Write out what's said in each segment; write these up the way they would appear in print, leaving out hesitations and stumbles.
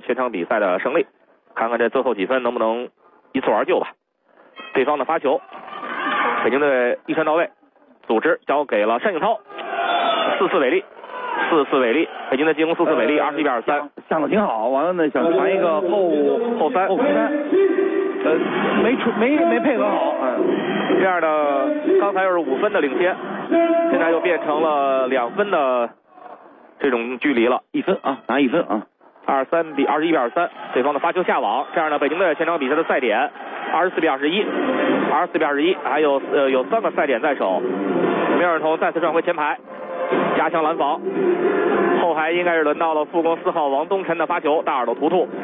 全场比赛的胜利。看看这最后几分能不能一蹴而就吧。对方的发球，北京队一传到位，组织交给了单颖涛，4次违例，4次违例，北京队进攻4次违例，21比23， 想的挺好。完了呢，想传一个后三，没配合好， 这样的刚才又是5分的领先，现在又变成了2分的这种距离了 ，1分啊，拿1分啊 ，21比23，对方的发球下网，这样的北京队全场比赛的赛点24比21，24比21，还有3个赛点在手。梅尔彤再次转回前排，加强拦防。后排应该是轮到了副攻4号王东晨的发球，大耳朵图图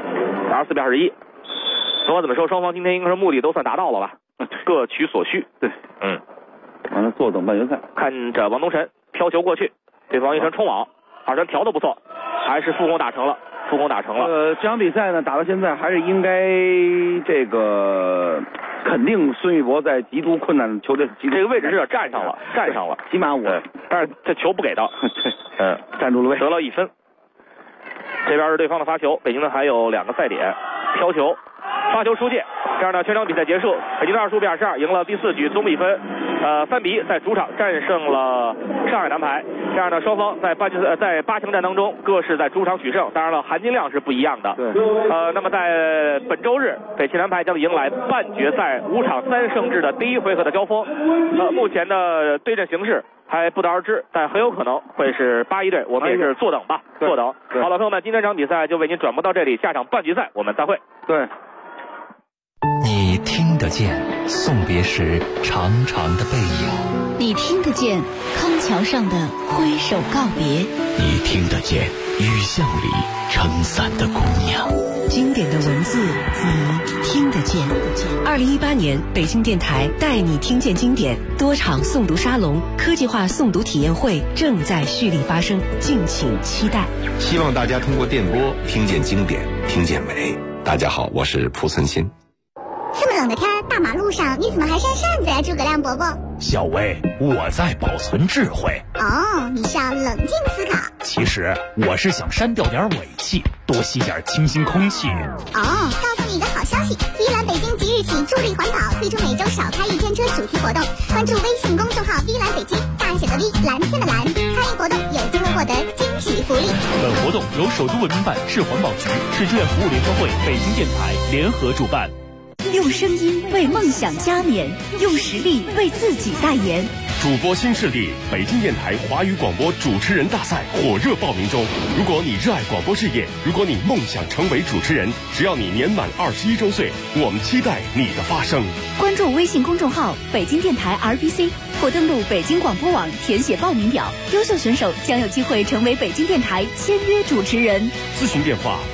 ，24比21。不管怎么说，双方今天应该是目的都算达到了吧，各取所需。 对，完了坐等半决赛。看着王东晨飘球过去，对方一传冲网，2传调得不错，还是副攻打成了。 这场比赛呢打到现在还是应该这个肯定孙玉博在极度困难的球队这个位置是站上了， 起码但是这球不给到， 站住了位， 得了1分。这边是对方的发球，北京队还有2个赛点，飘球，发球出界，这样的全场比赛结束，北京队25比22赢了第4局，总比分3比1，在主场战胜了上海男排。这样的双方在8强战当中各是在主场取胜，当然了含金量是不一样的。 对， 那么在本周日，北汽男排将迎来半决赛5场3胜制的第1回合的交锋。目前的对阵形势还不得而知，但很有可能会是8-1队，我们也是坐等吧，坐等。好了，朋友们，今天这场比赛就为您转播到这里，下场半决赛我们再会。 对。 你听得见送别时长长的背影， 你听得见康桥上的挥手告别， 你听得见雨巷里撑伞的姑娘。 经典的文字你听得见。 2018年北京电台带你听见经典多场诵读沙龙、科技化诵读体验会正在蓄力发生，敬请期待。 希望大家通过电波听见经典，听见美。大家好，我是蒲存沁。 这么冷的天，大马路上你怎么还扇扇子呀，诸葛亮伯伯？ 小薇，我在保存智慧。 哦，你是要冷静思考。 其实我是想删掉点尾气，多吸点清新空气。 哦，告诉你一个好消息，依兰北京即日起助力环保，推出每周少开1天车主题活动。关注微信公众号“V 蓝北京”，大写的 V， 蓝天的蓝，参与活动有机会获得惊喜福利。 本活动由首都文明办、市环保局、市志愿服务联合会、北京电台联合主办。 用声音为梦想加冕，用实力为自己代言。 主播新势力北京电台华语广播主持人大赛火热报名中。如果你热爱广播事业，如果你梦想成为主持人，只要你年满21周岁，我们期待你的发声。 关注微信公众号北京电台 RBC 或登录北京广播网填写报名表，优秀选手将有机会成为北京电台签约主持人。 咨询电话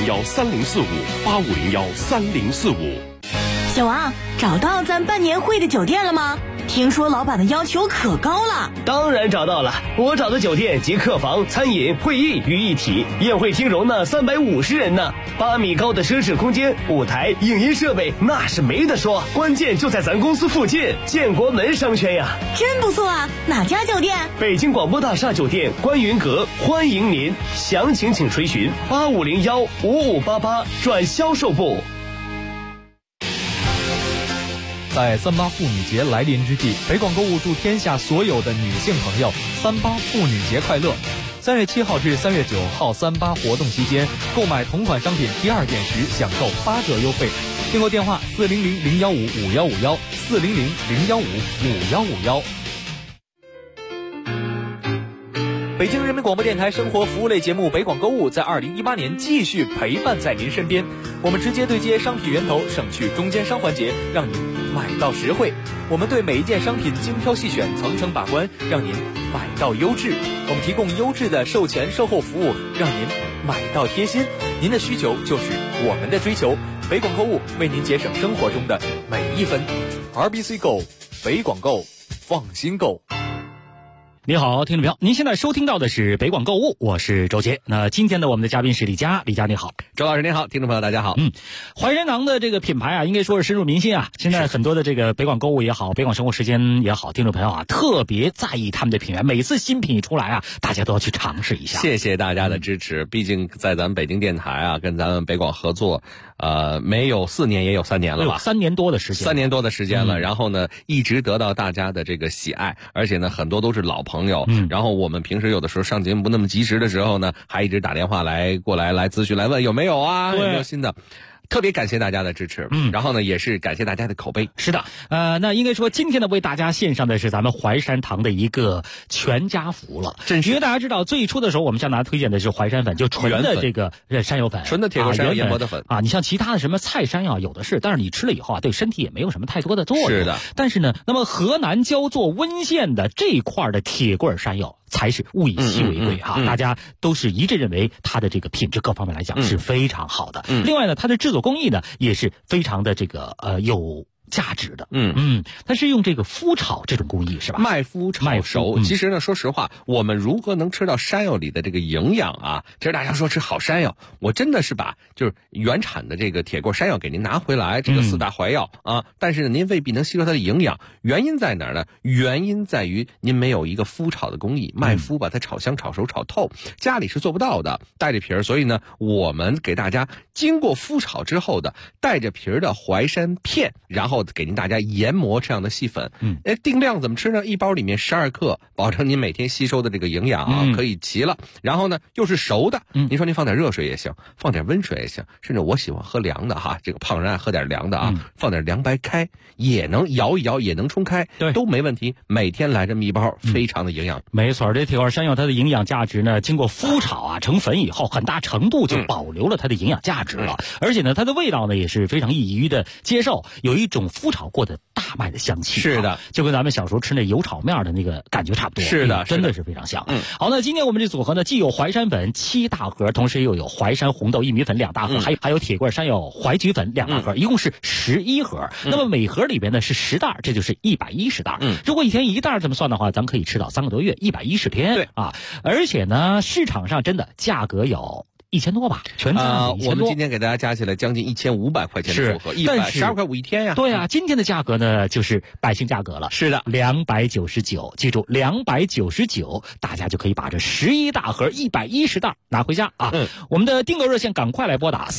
8501304585013045。 小王，找到咱办年会的酒店了吗？听说老板的要求可高了。 当然找到了，我找的酒店集客房、餐饮、会议于一体，宴会厅容纳350人呢，8米高的奢侈空间，舞台、影音设备那是没得说，关键就在咱公司附近，建国门商圈呀。 真不错啊，哪家酒店？ 北京广播大厦酒店观云阁，欢迎您，详情请垂询85015588转销售部。 在38妇女节来临之际，北广购物祝天下所有的女性朋友38妇女节快乐。3月7号至3月9号38活动期间，购买同款商品第2件时享受8折优惠。订购电话400-015-5151，400-015-5151。北京人民广播电台生活服务类节目北广购物在2018年继续陪伴在您身边。我们直接对接商品源头，省去中间商环节，让您买到实惠。我们对每一件商品精挑细选，层层把关，让您买到优质。我们提供优质的售前售后服务，让您买到贴心。您的需求就是我们的追求。北广购物为您节省生活中的每一分。RBC 购，北广购，放心购。 你好，听众朋友，您现在收听到的是北广购物，我是周杰。那今天呢，我们的嘉宾是李佳，李佳你好。 周老师您好，听众朋友大家好。 淮山堂的这个品牌啊，应该说是深入民心啊。现在很多的这个北广购物也好，北广生活时间也好，听众朋友啊，特别在意他们的品牌，每次新品一出来啊，大家都要去尝试一下。 谢谢大家的支持，毕竟在咱们北京电台啊，跟咱们北广合作，没有4年也有3年了吧 ？3年多的时间，3 年多的时间了。然后呢，一直得到大家的这个喜爱，而且呢，很多都是老朋友。然后我们平时有的时候上节目不那么及时的时候呢，还一直打电话过来咨询，来问有没有啊，有没有新的。特别感谢大家的支持，然后呢，也是感谢大家的口碑。 是的，那应该说今天呢，为大家献上的是咱们淮山堂的一个全家福了。因为大家知道，最初的时候我们向大家推荐的是淮山粉，就纯的这个山药粉， 纯的铁锅山药研磨的粉啊。你像其他的什么菜山药有的是，但是你吃了以后啊，对身体也没有什么太多的作用。 是的。 但是呢，那么河南焦作温县的这一块的铁棍山药才是物以稀为贵哈，大家都是一致认为它的这个品质各方面来讲是非常好的。另外呢，它的制作工艺呢也是非常的这个有价值的。它是用这个麸炒这种工艺是吧？ 麦麸炒熟。其实呢，说实话，我们如何能吃到山药里的这个营养啊？其实大家说吃好山药，我真的是把就是原产的这个铁棍山药给您拿回来，这个4大怀药啊，但是呢，您未必能吸收它的营养。原因在哪儿呢？原因在于您没有一个麸炒的工艺，麦麸把它炒香、炒熟、炒透，家里是做不到的，带着皮儿。所以呢，我们给大家经过麸炒之后的带着皮儿的淮山片，然后给您大家研磨这样的细粉。定量怎么吃呢？一包里面12克，保证您每天吸收的这个营养啊，可以齐了。然后呢，又是熟的。您说您放点热水也行，放点温水也行，甚至我喜欢喝凉的哈，这个胖人爱喝点凉的啊，放点凉白开也能摇一摇，也能冲开，都没问题。每天来这么一包，非常的营养。 没错，这铁棍山药它的营养价值呢，经过麸炒啊成粉以后，很大程度就保留了它的营养价值了。而且呢，它的味道呢也是非常易于的接受，有一种麸炒过的大麦的香气。 是的， 就跟咱们小时候吃那油炒面的那个感觉差不多。 是的， 真的是非常香。好，那今天我们这组合呢，既有淮山粉7大盒，同时又有淮山红豆薏米粉2大盒，还有铁棍山药淮菊粉2大盒，一共是11盒。那么每盒里边呢是10袋，这就是110袋。如果一天1袋这么算的话，咱们可以吃到3个多月，110天。 对啊，而且呢，市场上真的价格有1000多吧，全餐我们今天给大家加起来将近1500块钱的组合，112块5一天呀。 对啊，今天的价格呢就是百姓价格了。 是的 ，299，记住299，大家就可以把这11大盒110袋拿回家啊。我们的订购热线赶快来拨打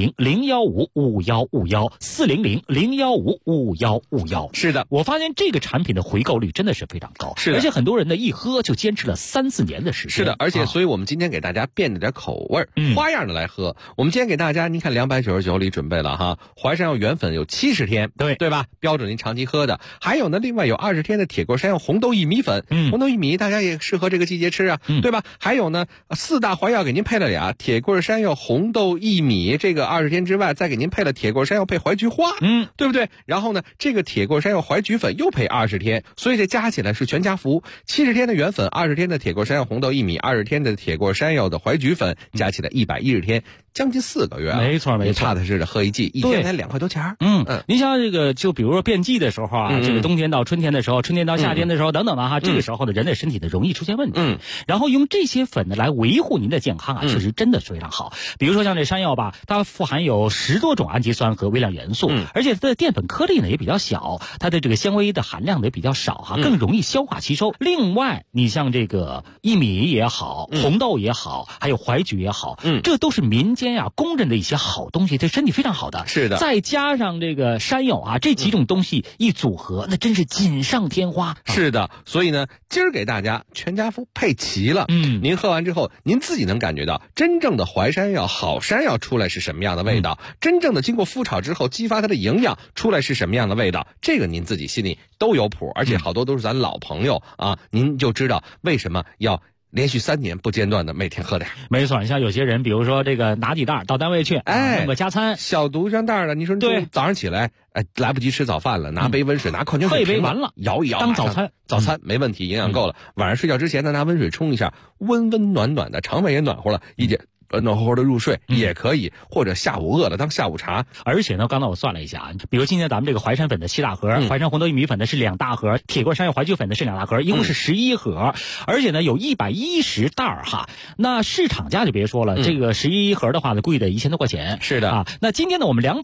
400-015-5151，400-015-5151。 是的， 我发现这个产品的回购率真的是非常高， 是的， 而且很多人呢一喝就坚持了3-4年的时间。 是的，而且所以我们今天给大家变着点口味，花样的来喝。我们今天给大家，您看299里准备了哈，淮山药原粉有70天，对吧？标准您长期喝的。还有呢，另外有20天的铁棍山药红豆薏米粉，红豆薏米大家也适合这个季节吃啊，对吧？还有呢，4大怀药给您配了俩，铁棍山药红豆薏米这个20天之外，再给您配了铁棍山药配淮菊花，对不对？然后呢，这个铁棍山药淮菊粉又配20天，所以这加起来是全家福，70天的原粉，20天的铁棍山药红豆薏米，20天的铁棍山药的淮菊粉，加起来110天，将近4个月。 没错， 踏踏实实喝一季，一天才2块多钱。 您像这个，就比如说变季的时候啊，这个冬天到春天的时候，春天到夏天的时候等等的哈，这个时候呢，人的身体呢容易出现问题。然后用这些粉呢来维护您的健康啊，确实真的是非常好。比如说像这山药吧，它富含有10多种氨基酸和微量元素，而且它的淀粉颗粒呢也比较小，它的这个纤维的含量呢也比较少哈，更容易消化吸收。另外，你像这个薏米也好，红豆也好，还有淮菊也好，这都是民间呀公认的一些好东西，对身体非常好的。 是的， 再加上这个山药啊，这几种东西一组合，那真是锦上添花。 是的，所以呢，今儿给大家全家福配齐了。您喝完之后，您自己能感觉到真正的淮山药、好山药出来是什么样的味道，真正的经过麸炒之后激发它的营养出来是什么样的味道，这个您自己心里都有谱，而且好多都是咱老朋友啊，您就知道为什么要连续3年不间断的每天喝点。 没错，像有些人比如说这个拿几袋到单位去，弄个加餐小毒装袋的，你说对，早上起来来不及吃早饭了，拿杯温水，拿矿泉水喝一杯完了， 摇一摇当早餐没问题，营养够了。晚上睡觉之前呢，拿温水冲一下，温温暖暖的，肠胃也暖和了，一点暖和和的入睡也可以，或者下午饿了当下午茶。 而且呢，刚才我算了一下啊，比如今天咱们这个淮山粉的7大盒，淮山红豆薏米粉的是2大盒，铁棍山药淮菊粉的是2大盒，一共是11盒，而且呢有110袋哈。那市场价就别说了，这个11盒的话呢贵的1000多块钱。 是的啊，那今天呢我们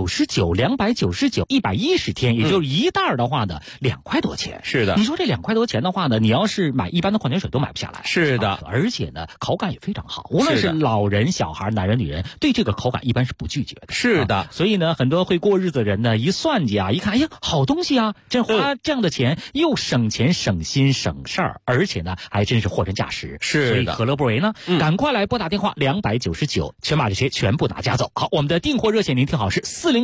299，110天，也就是一袋的话呢2块多钱。 是的， 你说这2块多钱的话呢，你要是买一般的矿泉水都买不下来。 是的， 而且呢口感也非常好，无论是老人、小孩、男人、女人，对这个口感一般是不拒绝的。 是的， 所以呢，很多会过日子的人呢，一算计啊，一看，哎呀，好东西啊，这花这样的钱又省钱、省心、省事儿，而且呢，还真是货真价实。 是的， 所以何乐不为呢？赶快来拨打电话299，全把这些全部拿家走。好，我们的订货热线您听好是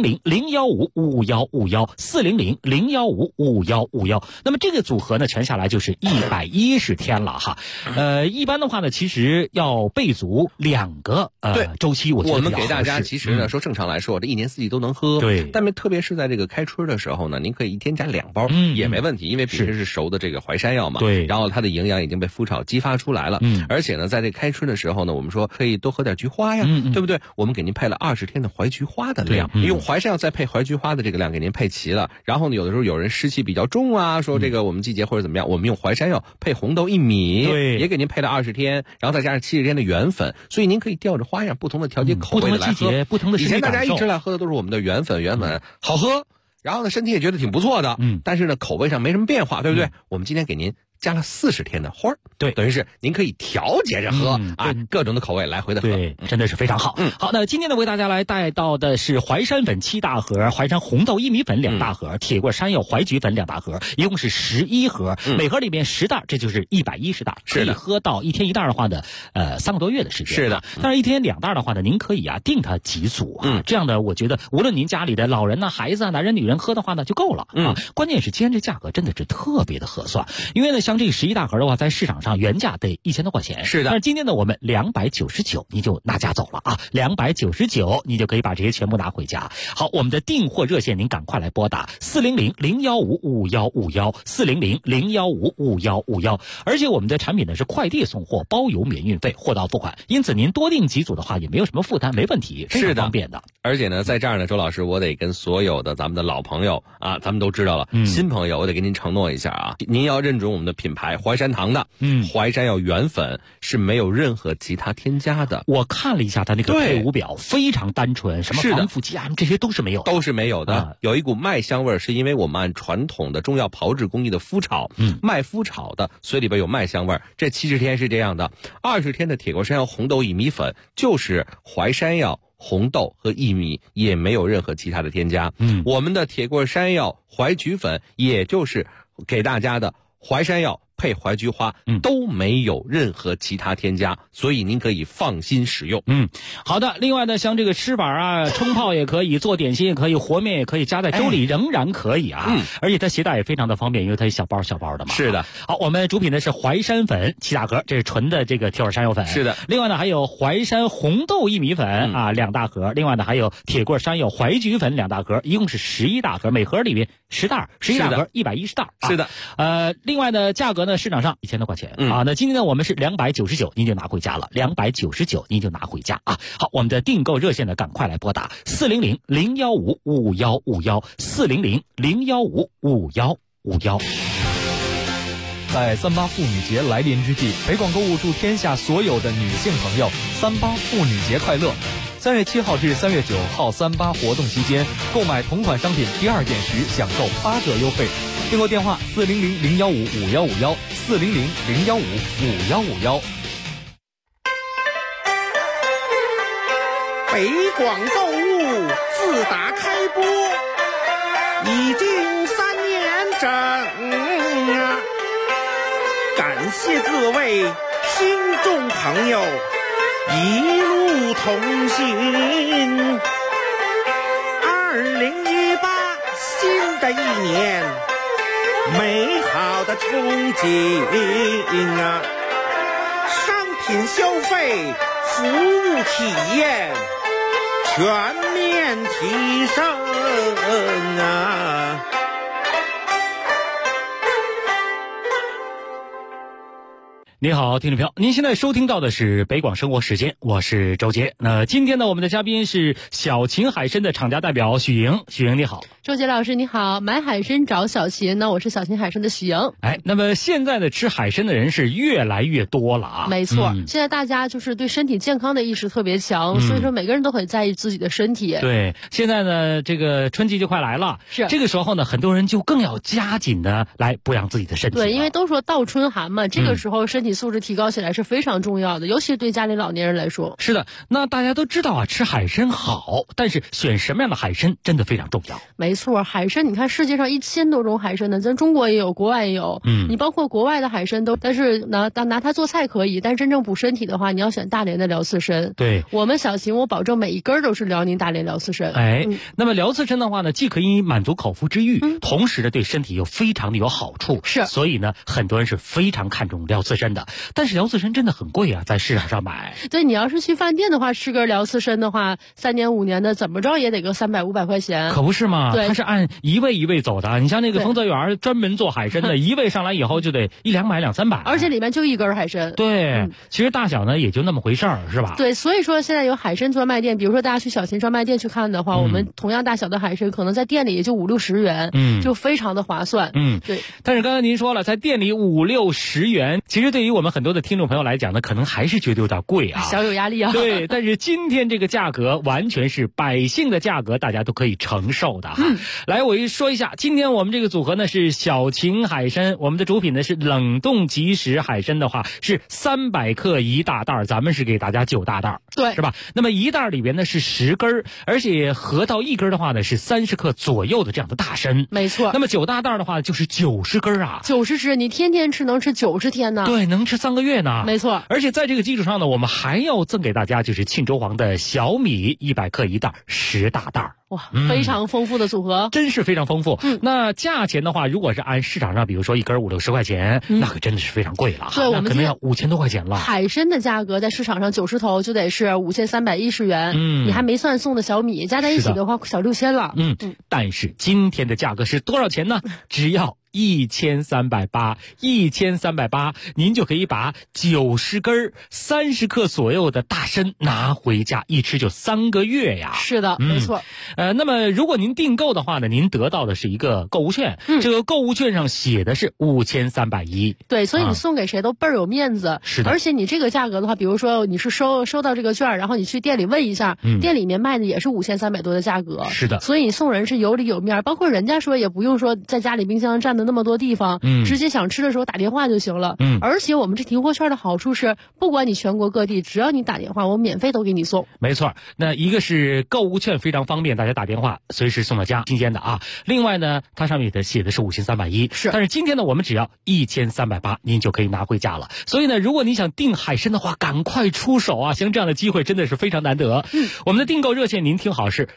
400-015-515，400-015-515。那么这个组合呢，全下来就是110天了哈。一般的话呢，其实要备足2个周期，我觉得我们给大家其实呢说正常来说，这一年四季都能喝。 对， 但特别是在这个开春的时候呢，您可以一天加2包也没问题，因为本身是熟的这个淮山药嘛。 对， 然后它的营养已经被麸炒激发出来了。而且呢，在这开春的时候呢，我们说可以多喝点菊花呀，对不对？我们给您配了20天的淮菊花的量，用淮山药再配淮菊花的这个量给您配齐了。然后呢，有的时候有人湿气比较重啊，说这个我们季节或者怎么样，我们用淮山药配红豆薏米，也给您配了20天，然后再加上70天的原粉，所以您可以调着花样不同的调节口味的来喝。 不同的以前大家一直来喝的都是我们的原粉好喝，然后呢身体也觉得挺不错的，但是呢口味上没什么变化，对不对？我们今天给您加了40天的花，对，等于是您可以调节着喝啊，各种的口味来回的喝， 对，真的是非常好。好，那今天呢为大家来带到的是淮山粉7大盒，淮山红豆薏米粉2大盒，铁棍山药淮菊粉2大盒，一共是11盒，每盒里面10袋，这就是110袋，可以喝到一天1袋的话呢，3个多月的时间。 是的， 但是一天2袋的话呢，您可以啊定它几组啊，这样的我觉得无论您家里的老人呐、孩子啊、男人、女人喝的话呢就够了啊。关键是今天这价格真的是特别的合算，因为呢像这个11大盒的话，在市场上原价得1000多块钱。 是的， 但是今天呢，我们299你就拿家走了啊，299你就可以把这些全部拿回家。好，我们的订货热线您赶快来拨打400-015-5151，400-015-5151。而且我们的产品呢是快递送货，包邮免运费，货到付款。因此您多订几组的话也没有什么负担，没问题，非常方便的。 而且呢，在这儿呢，周老师，我得跟所有的咱们的老朋友啊，咱们都知道了，新朋友我得跟您承诺一下啊，您要认准我们的品牌淮山堂的淮山药原粉是没有任何其他添加的。 我看了一下它那个配伍表，非常单纯，什么防腐剂啊这些都是没有的， 都是没有的。有一股麦香味，是因为我们按传统的中药炮制工艺的麸炒，麦麸炒的，所以里边有麦香味。这70天是这样的，20天的铁棍山药红豆薏米粉就是淮山药、红豆和薏米，也没有任何其他的添加。我们的铁棍山药淮菊粉，也就是给大家的淮山药配淮菊花，都没有任何其他添加，所以您可以放心使用。 好的。另外呢，像这个吃法啊，冲泡也可以，做点心也可以，和面也可以，加在粥里仍然可以啊。而且它携带也非常的方便，因为它小包小包的嘛。 是的。 好，我们主品呢是淮山粉7大盒，这是纯的这个铁棍山药粉。 是的。 另外呢还有淮山红豆薏米粉啊2大盒，另外呢还有铁棍山药淮菊粉2大盒，一共是11大盒，每盒里面10袋，11大盒110袋。 是的。 另外呢价格呢市场上1000多块钱啊。那今天呢我们是299，您就拿回家了，299您就拿回家啊。好，我们的订购热线呢赶快来拨打400-015-5151，400-015-5151。 在38妇女节来临之际，北广购物祝天下所有的女性朋友38妇女节快乐。3月7号至3月9号38活动期间，购买同款商品第2件时享受8折优惠。订购电话400-015-5151，400-015-5151。 北广购物自打开播已经3年整啊，感谢各位听众朋友一路同行。2018新的一年，美好的憧憬啊，商品消费、服务体验全面提升啊！ 您好，听众朋友，您现在收听到的是北广生活时间，我是周杰。今天呢，我们的嘉宾是小秦海参的厂家代表许莹。许莹你好。 周杰老师你好，买海参找小秦呢，我是小秦海参的许莹。 那么现在的吃海参的人是越来越多了啊。 没错，现在大家就是对身体健康的意识特别强，所以说每个人都很在意自己的身体。 对，现在呢，这个春季就快来了， 是这个时候呢，很多人就更要加紧的来补养自己的身体。 对，因为都说倒春寒嘛，这个时候身体素质提高起来是非常重要的，尤其是对家里老年人来说。 是的，那大家都知道啊，吃海参好，但是选什么样的海参真的非常重要。 没错，海参你看世界上1000多种海参呢，咱中国也有，国外也有。你包括国外的海参都，但是拿它做菜可以，但是真正补身体的话，你要选大连的辽刺参。 对， 我们小秦我保证每一根都是辽宁大连辽刺参。 那么辽刺参的话呢，既可以满足口腹之欲，同时呢对身体又非常的有好处。 是， 所以呢很多人是非常看重辽刺参的。但是辽刺参真的很贵啊，在市场上买。 对，你要是去饭店的话，吃根辽刺参的话，3年5年的怎么着也得个300、500块钱。 可不是嘛？ 对， 它是按一位一位走的。你像那个丰泽园专门做海参的，一位上来以后就得100-200、200-300， 而且里面就一根海参。 对，其实大小呢也就那么回事儿，是吧？ 对，所以说现在有海参专卖店，比如说大家去小秦专卖店去看的话，我们同样大小的海参可能在店里也就50-60元，就非常的划算。对。 但是刚才您说了，在店里50-60元，其实对于我们很多的听众朋友来讲呢，可能还是觉得有点贵啊， 小有压力啊。 对，但是今天这个价格完全是百姓的价格，大家都可以承受的哈。来，我说一下，今天我们这个组合呢是小秦海参，我们的主品呢是冷冻即食海参的话是300克1大袋，咱们是给大家9大袋， 对， 是吧？那么1袋里边呢是10根，而且合到1根的话呢是30克左右的这样的大参。 没错。 那么9大袋的话就是90根啊 ，90只，你天天吃能吃90天呢。 对，能吃3个月呢。 没错。 而且在这个基础上呢，我们还要赠给大家就是沁州黄的小米100克1袋10大袋。 哇，非常丰富的组合， 真是非常丰富。那价钱的话，如果是按市场上，比如说1根50-60块钱，那可真的是非常贵了。 对，我们可能要5000多块钱了。 海参的价格在市场上90头就得是5310元，你还没算送的小米，加在一起的话小6000了。 但是今天的价格是多少钱呢？只要1380，1380，您就可以把90根30克左右的大参拿回家，一吃就3个月呀。 是的，没错。 那么如果您订购的话呢，您得到的是一个购物券，这个购物券上写的是5310。 对，所以你送给谁都倍儿有面子。 是的。 而且你这个价格的话，比如说你是收到这个券，然后你去店里问一下，店里面卖的也是5300多的价格。 是的。 所以你送人是有理有面，包括人家说也不用说在家里冰箱占那么多地方，直接想吃的时候打电话就行了。而且我们这提货券的好处是，不管你全国各地，只要你打电话，我免费都给你送。 没错，那一个是购物券非常方便，大家打电话随时送到家，新鲜的啊。另外呢，它上面写的是5310， 是。 但是今天呢，我们只要1380，您就可以拿回家了。所以呢，如果你想订海参的话，赶快出手啊！像这样的机会真的是非常难得。我们的订购热线您听好是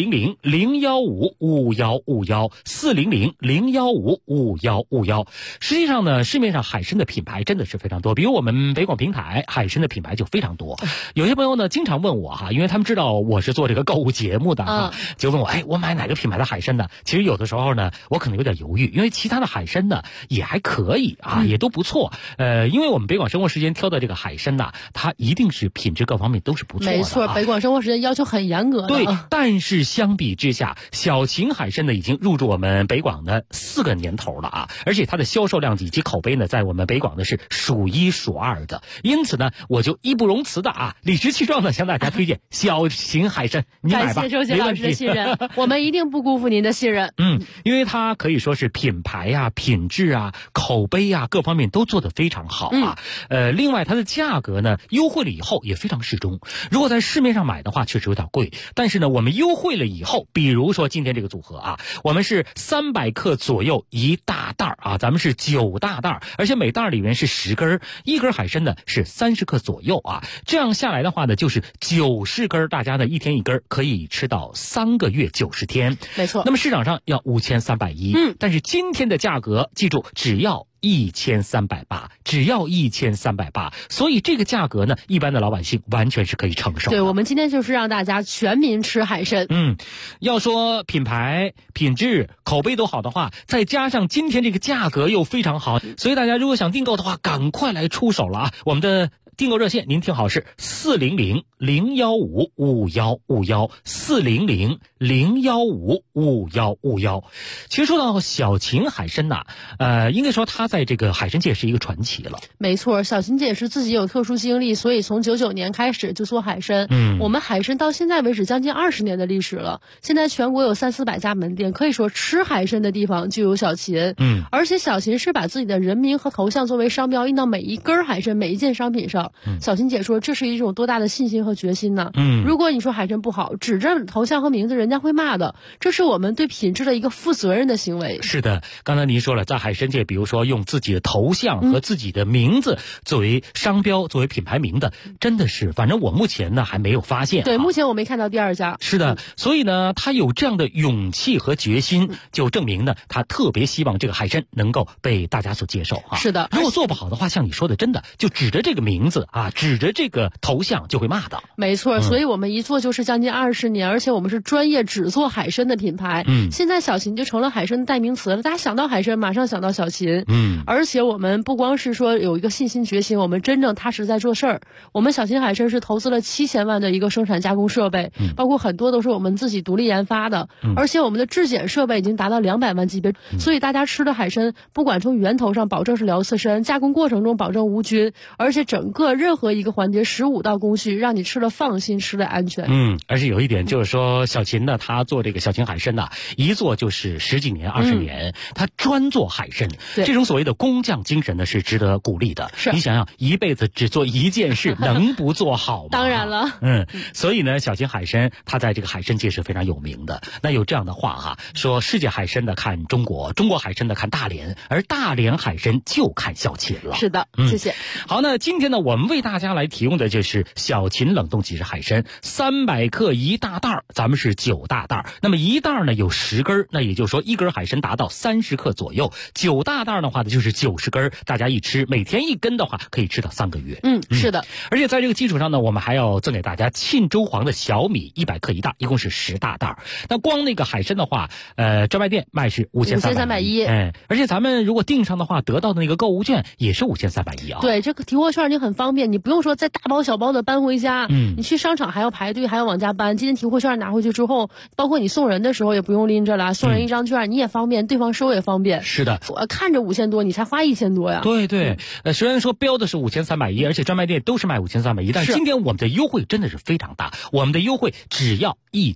400-015-5151，400-015-5151。实际上呢，市面上海参的品牌真的是非常多，比如我们北广平台海参的品牌就非常多。有些朋友呢经常问我哈，因为他们知道我是做这个购物节目的就问我，我买哪个品牌的海参呢？其实有的时候呢，我可能有点犹豫，因为其他的海参呢也还可以啊，也都不错。因为我们北广生活时间挑的这个海参呢，它一定是品质各方面都是不错的。 没错，北广生活时间要求很严格的。 对，但是相比之下，小秦海参呢已经入驻我们北广的4个年头了啊，而且它的销售量以及口碑呢，在我们北广呢是数1数2的。因此呢，我就义不容辞的理直气壮的向大家推荐小秦海参，你买吧， 感谢周杰老师的信任，我们一定不辜负您的信任。 因为它可以说是品牌啊、品质啊、口碑啊各方面都做得非常好啊。另外它的价格呢优惠了以后也非常适中。如果在市面上买的话，确实有点贵，但是呢，我们优惠了以后，比如说今天这个组合我们是300克左右1大袋咱们是9大袋，而且每袋里面是10根，1根海参呢是30克左右这样下来的话呢，就是90根，大家呢一天1根，可以吃到3个月90天。 没错。 那么市场上要5310，但是今天的价格记住，只要 1380，只要1380，所以这个价格呢，一般的老百姓完全是可以承受的。 对，我们今天就是让大家全民吃海参。 要说品牌、品质、口碑都好的话，再加上今天这个价格又非常好，所以大家如果想订购的话，赶快来出手了啊！我们的订购热线您听好是400-015-5151，400-015-5151。其实说到小秦海参呐，应该说他在这个海参界是一个传奇了。 没错，小秦姐是自己有特殊经历，所以从99年开始就做海参。我们海参到现在为止将近20年的历史了，现在全国有300-400家门店，可以说吃海参的地方就有小秦。而且小秦是把自己的人名和头像作为商标印到每一根海参、每一件商品上。小秦姐说这是一种多大的信心和决心呢？如果你说海参不好，指着头像和名字，人家会骂的。这是我们对品质的一个负责任的行为。 是的，刚才您说了，在海参界，比如说用自己的头像和自己的名字作为商标、作为品牌名的，真的是，反正我目前呢还没有发现。 对，目前我没看到第二家。 是的，所以呢，他有这样的勇气和决心，就证明呢，他特别希望这个海参能够被大家所接受啊。 是的， 如果做不好的话，像你说的，真的就指着这个名字啊，指着这个头像就会骂的。 没错，所以我们一做就是将近20年，而且我们是专业只做海参的品牌。现在小秦就成了海参的代名词了，大家想到海参马上想到小秦。而且我们不光是说有一个信心决心，我们真正踏实在做事儿。我们小秦海参是投资了7000万的一个生产加工设备，包括很多都是我们自己独立研发的，而且我们的质检设备已经达到200万级别，所以大家吃的海参不管从源头上保证是辽刺参，加工过程中保证无菌，而且整个任何一个环节15道工序让你吃了放心，吃了安全。 而且有一点就是说，小秦呢，他做这个小秦海参呢，一做就是10几年、20年，他专做海参，这种所谓的工匠精神呢是值得鼓励的。你想想，一辈子只做一件事，能不做好吗？ 当然了。 所以呢，小秦海参他在这个海参界是非常有名的。那有这样的话哈，说世界海参的看中国，中国海参的看大连，而大连海参就看小秦了。 是的，谢谢。 好，那今天呢，我们为大家来提供的就是小秦冷冻即食海参，300克一大袋，咱们是9大袋。那么一袋呢有10根，那也就是说一根海参达到30克左右，9大袋的话呢就是90根，大家一吃，每天1根的话可以吃到3个月。 是的。 而且在这个基础上呢，我们还要赠给大家沁州黄的小米100克一袋，一共是10大袋。那光那个海参的话，专卖店卖是5310，而且咱们如果订上的话，得到的那个购物券也是5310啊。 对，这个提货券你很方便，你不用说再大包小包的搬回家，你去商场还要排队，还要往家搬。今天提货券拿回去之后，包括你送人的时候也不用拎着了，送人一张券你也方便，对方收也方便。 是的， 看着5000多，你才花1000多呀。 对，虽然说标的是5310，而且专卖店都是卖5310，但是今天我们的优惠真的是非常大，我们的优惠只要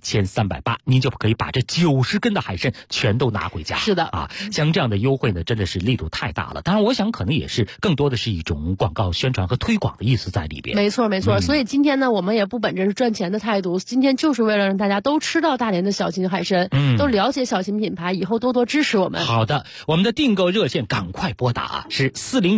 1380，您就可以把这90根的海参全都拿回家。 是的啊，像这样的优惠呢，真的是力度太大了。当然，我想可能也是更多的是一种广告宣传和推广的意思在里边。 没错，所以今天呢，我们也不本着是赚钱的态度，今天就是为了让大家都吃到大连的小秦海参，都了解小秦品牌，以后多多支持我们。 好的，我们的订购热线赶快拨打是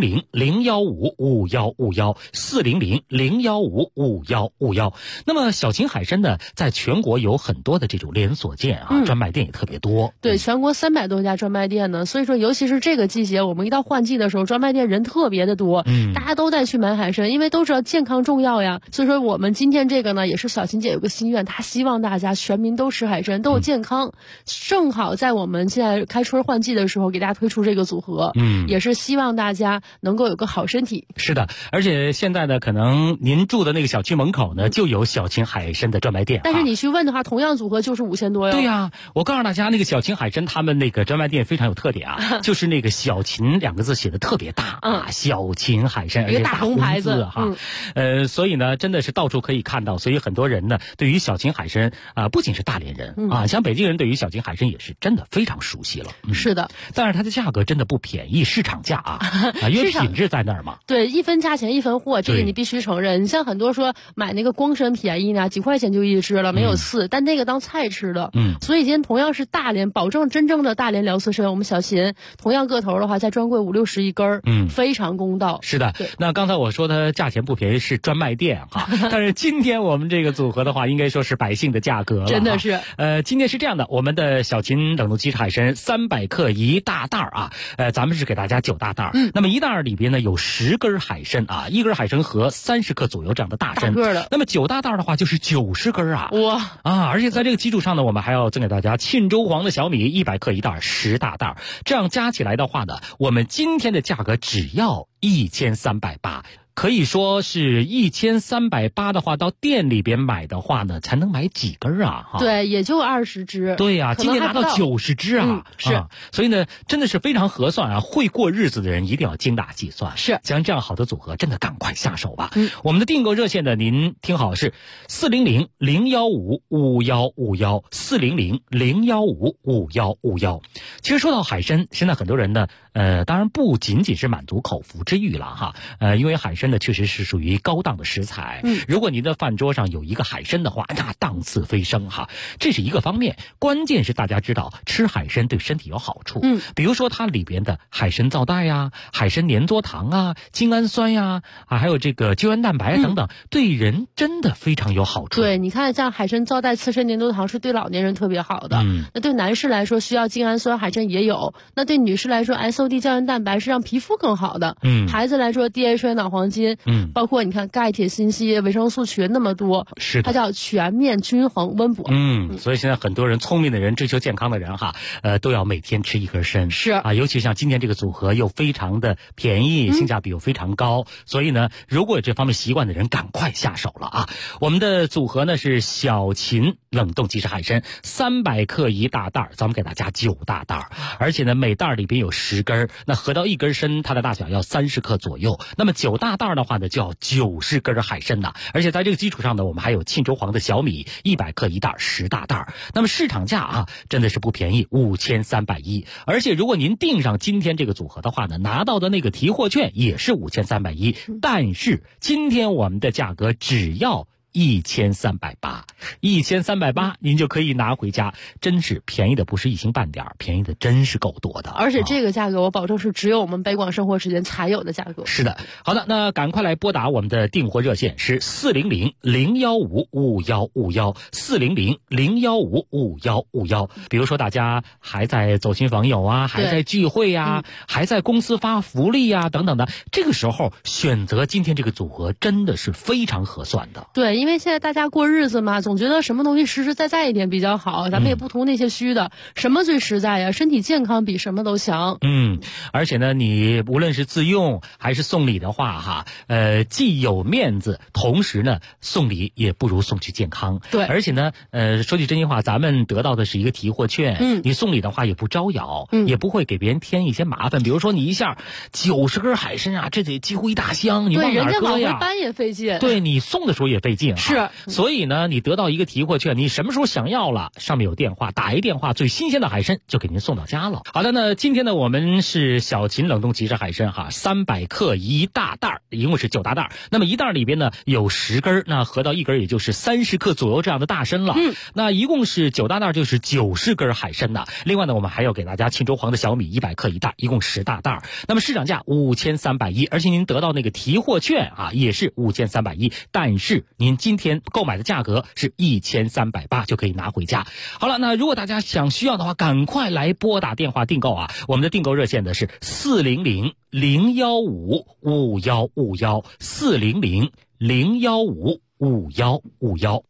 400-015-5151，400-015-5151。那么小秦海参呢，在全国有很多的这种连锁店啊，专卖店也特别多。 对，全国300多家专卖店呢，所以说尤其是这个季节，我们一到换季的时候，专卖店人特别的多，大家都在去买海参，因为都知道健康重要呀。所以说我们今天这个呢，也是小秦姐有个心愿，她希望大家全民都吃海参，都有健康。正好在我们现在开春换季的时候，给大家推出这个组合，也是希望大家能够有个好身体。 是的，而且现在呢，可能您住的那个小区门口呢，就有小秦海参的专卖店。 但是你去问的话，同样组合就是5000多哟。 对呀，我告诉大家，那个小秦海参他们那个专卖店非常有特点啊，就是那个小秦2个字写的特别大啊，小秦海参，而且大红牌子哈。所以呢，真的是到处可以看到，所以很多人呢，对于小秦海参不仅是大连人啊，像北京人对于小秦海参也是真的非常熟悉了。 是的， 但是它的价格真的不便宜，市场价啊，因为品质在那儿嘛。 对，一分价钱一分货，这个你必须承认。你像很多说买那个光参便宜呢，几块钱就一只了，没有刺，但那个当菜吃的。所以今天同样是大连，保证真正的大连辽刺参，我们小秦同样个头的话，在专柜5、60一根，非常公道。 是的，那刚才我说的它价钱不便宜，是专卖店哈。但是今天我们这个组合的话，应该说是百姓的价格了， 真的是。 今天是这样的，我们的小秦冷冻鸡翅海参300克一大袋啊，咱们是给大家9大袋。那么一袋里边呢有10根海参啊，一根海参和30克左右这样的大参。 大个的。 那么9大袋的话就是90根啊。 哇啊！而且在这个基础上呢，我们还要赠给大家沁州黄的小米100克一袋，10大袋，这样加起来的话呢，我们今天的价格只要1380。可以说是1380的话，到店里边买的话呢，才能买几根啊？ 对，也就20只。 对呀，今天拿到90只啊！ 是， 所以呢，真的是非常合算啊！会过日子的人一定要精打细算。 是， 像这样好的组合，真的赶快下手吧。我们的订购热线呢，您听好是400-015-5151，400-015-5151。其实说到海参，现在很多人呢，当然不仅仅是满足口腹之欲了哈，因为海参呢确实是属于高档的食材。如果您的饭桌上有一个海参的话，那档次飞升哈，这是一个方面。关键是大家知道吃海参对身体有好处，比如说它里边的海参皂带呀、海参粘唑糖啊、精氨酸呀还有这个胶原蛋白等等，对人真的非常有好处。 对，你看像海参皂带、刺参粘唑糖是对老年人特别好的。那对男士来说需要精氨酸，海参也有。那对女士来说 SOD 胶原蛋白是让皮肤更好的。孩子来说 DHA 脑黄金，包括你看钙、铁、锌、硒、维生素群那么多， 是的， 它叫全面均衡温补。 所以现在很多人聪明的人、追求健康的人哈，都要每天吃一根参。 是啊，尤其像今天这个组合又非常的便宜，性价比又非常高，所以呢，如果有这方面习惯的人，赶快下手了啊！我们的组合呢是小秦冷冻鸡翅海参300克一大袋，咱们给大家9大袋，而且呢每袋里边有10根，那合到一根参，它的大小要30克左右。那么9大袋的话呢，就要90根海参呐，而且在这个基础上呢，我们还有沁州黄的小米100克一袋，10大袋。那么市场价啊，真的是不便宜，5310。而且如果您订上今天这个组合的话呢，拿到的那个提货券也是5310，但是今天我们的价格只要1380，1380您就可以拿回家，真是便宜的不是一星半点，便宜的真是够多的。 而且这个价格我保证是只有我们北广生活时间才有的价格。 是的，好的，那赶快来拨打我们的订货热线是400-015-5151，400-015-5151。比如说大家还在走亲访友啊，还在聚会啊，还在公司发福利啊等等的，这个时候选择今天这个组合真的是非常合算的。 对，因为现在大家过日子嘛，总觉得什么东西实实在在一点比较好，咱们也不图那些虚的，什么最实在呀？身体健康比什么都强。 而且呢，你无论是自用还是送礼的话哈，既有面子，同时呢，送礼也不如送去健康。 对， 而且呢，说句真心话，咱们得到的是一个提货券，你送礼的话也不招摇，也不会给别人添一些麻烦。比如说你一下90根海参啊，这得几乎一大箱，你往哪搁呀？ 对，人家往回搬也费劲。 对，你送的时候也费劲。 是， 所以呢，你得到一个提货券，你什么时候想要了，上面有电话，打一电话，最新鲜的海参就给您送到家了。好的，那今天呢，我们是小秦冷冻鸡翅海参哈，300克一大袋，一共是9大袋。那么一袋里边呢有10根，那合到一根也就是30克左右这样的大参了。那一共是9大袋，就是90根海参的。另外呢，我们还要给大家沁州黄的小米100克一袋，一共10大袋。那么市场价5310，而且您得到那个提货券啊，也是5310，但是您今天购买的价格是1380，就可以拿回家。好了，那如果大家需要的话，赶快来拨打电话订购啊！我们的订购热线呢是400-015-5151，400-015-5151。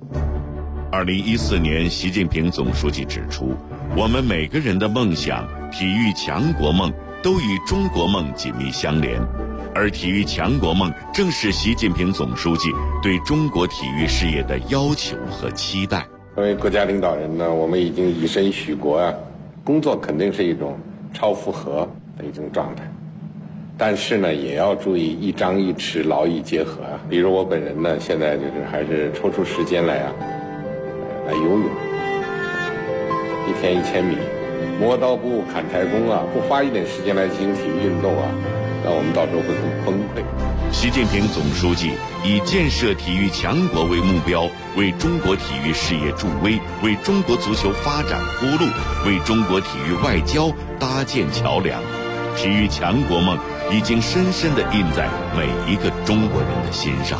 2014年，习近平总书记指出，我们每个人的梦想、体育强国梦都与中国梦紧密相连，而体育强国梦正是习近平总书记对中国体育事业的要求和期待。 作为国家领导人呢，我们已经以身许国啊，工作肯定是一种超负荷的一种状态，但是呢，也要注意一张一弛，劳逸结合啊。比如我本人呢，现在就是还是抽出时间来游泳，一天1000米，磨刀不误砍柴工啊，不花一点时间来进行体育运动啊，那我们到时候会很崩溃。 习近平总书记以建设体育强国为目标，为中国体育事业助威，为中国足球发展铺路，为中国体育外交搭建桥梁。 体育强国梦已经深深地印在每一个中国人的心上。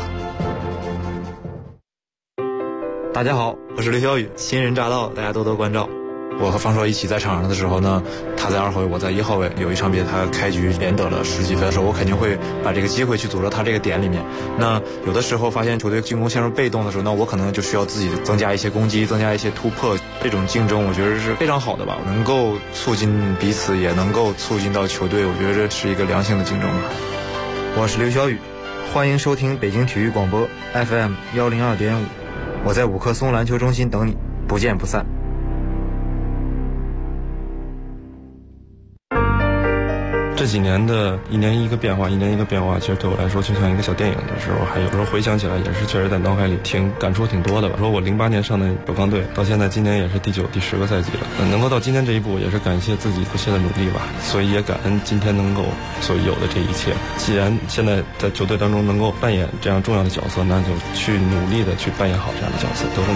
大家好，我是刘晓宇，新人乍到，大家多多关照。我和方硕一起在场上的时候呢，他在2号位，我在1号位。有一场比赛他开局连得了10几分的时候，我肯定会把这个机会去组织他这个点里面。那有的时候发现球队进攻陷入被动的时候，那我可能就需要自己增加一些攻击，增加一些突破。这种竞争我觉得是非常好的吧，能够促进彼此，也能够促进到球队，我觉得这是一个良性的竞争吧。 我是刘晓宇，欢迎收听北京体育广播 FM 102.5，我在五棵松篮球中心等你，不见不散。 这几年的一年一个变化，其实对我来说就像一个小电影的时候，还有时候回想起来也是确实在脑海里感触挺多的吧。说我08年上的北方队，到现在今年也是第9、第10个赛季了，能够到今天这一步，也是感谢自己不懈的努力吧。所以也感恩今天能够所有的这一切。既然现在在球队当中能够扮演这样重要的角色，那就去努力的去扮演好这样的角色，得分。